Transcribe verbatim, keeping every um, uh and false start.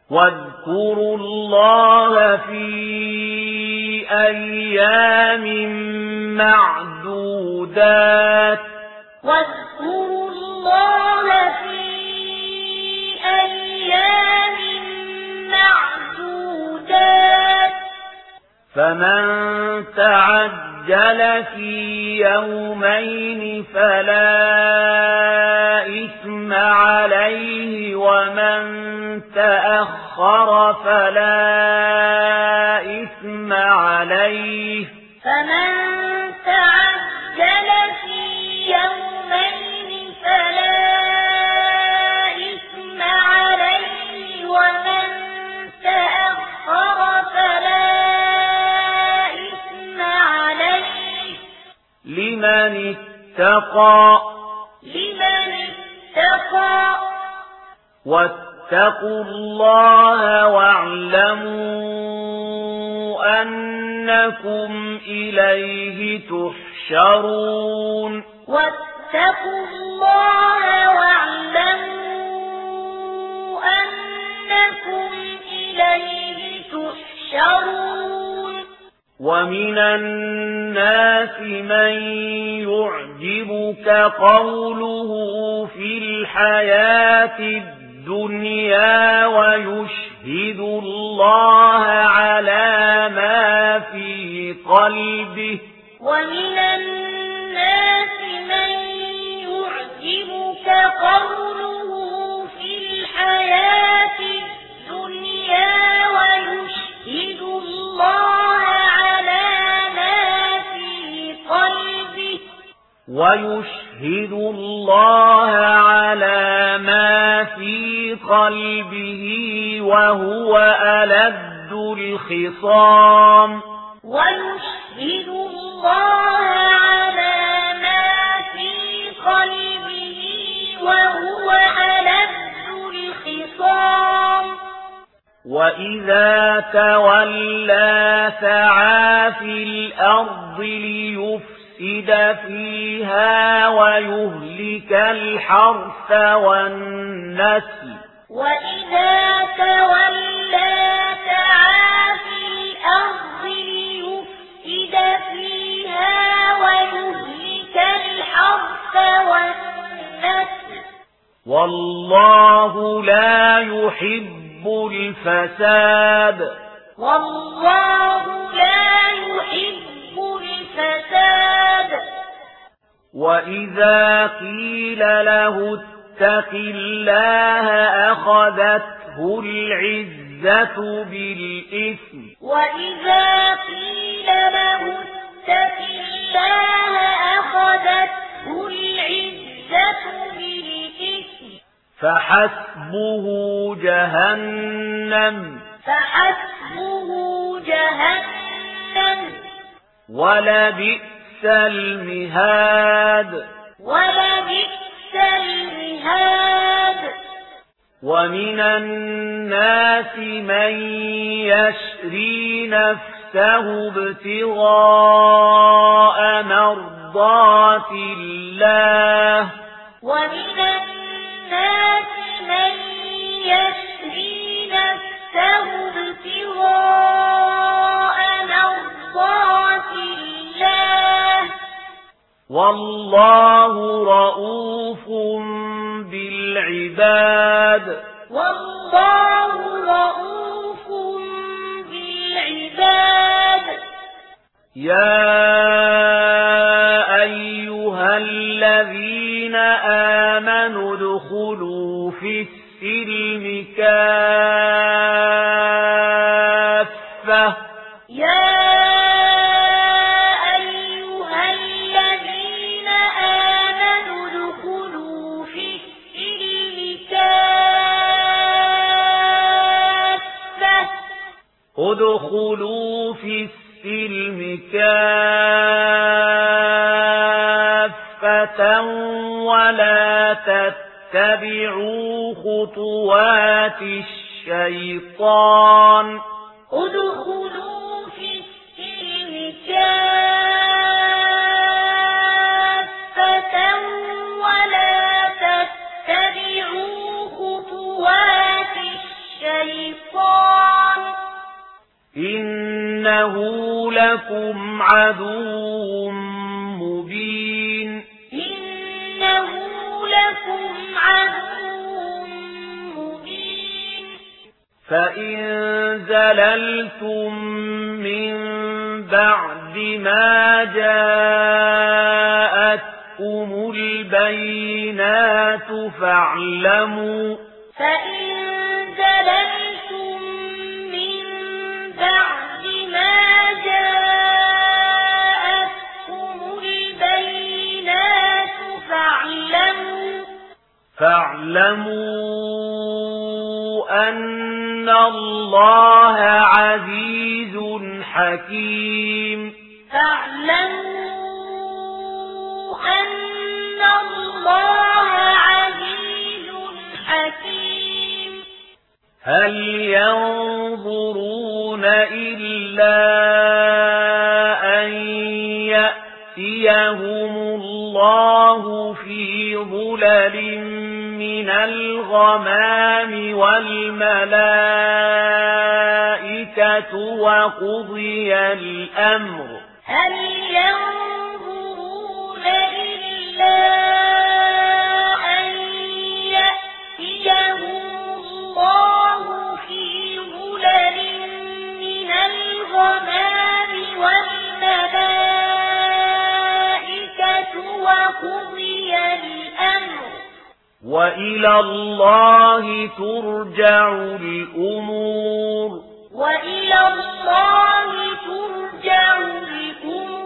واذكروا الله في أيام معدودات واذكروا الله في أيام معدودات فمن تعجل في يومين فلا إثم عليه ومن تأخر فلا إثم عليه فمن تعجل في يومين فلا إثم عليه ومن تأخر فلا إثم عليه لمن اتقى لمن اتقى واتقوا الله واعلموا أنكم إليه تحشرون واتقوا الله واعلموا أنكم إليه تحشرون ومن الناس من يعجبك قوله في الحياة الدنيا ويشهد الله على ما في قلبه ومن الناس من يعجبك قوله في الحياة الدنيا ويشهد الله على ما في قلبه ويشهد الله على ما في قلبه وهو ألد الخصام ويشهد الله على ما في قلبه وهو ألد الخصام وإذا تولى سعى في الأرض ليفسد فيها ويهلك الحرث والنسل وإذا تولى سعى في الأرض ليفسد فيها ويهلك الحرث والنسل والله لا يحب الفساد والله لا يحب الفساد وإذا قيل له اتق الله أخذته العزة بالإثم وإذا قيل له اتق الله أخذته العزة بالإثم فحسبه جهنم فحسبه جهنم ولبئس المهاد ولبئس المهاد ومن الناس من يشري نفسه ابتغاء مرضات الله ومن الناس من يشري نفسه ابتغاء مرضات الله والله رؤوف بالعباد والله رؤوف بالعباد يا أيها الذين آمنوا ادخلوا في السلم كافة يا أيها الذين آمنوا ادخلوا في السلم كافة ادخلوا في السلم كافة ولا تتبعوا خطوات الشيطان ادخلوا في السلم كافة ولا تتبعوا خطوات الشيطان إنه لكم عدو مبين إنه لكم عدو مبين فإن زللتم من بعد ما جاءتكم البينات فاعلموا فإن زللتم من بعد ما جاءتكم البينات فاعلموا فاعلموا أن الله عزيز حكيم فاعلموا أن الله عزيز حكيم هل ينظرون إلا أن يأتيهم الله في ظلل من الغمام والملائكة وقضي الأمر هل ينظرون إلا أن يأتيهم الله في ظلل من الغمام والملائكة وقضي الأمر وإلى الله ترجع الأمور وإلى الله ترجع الأمور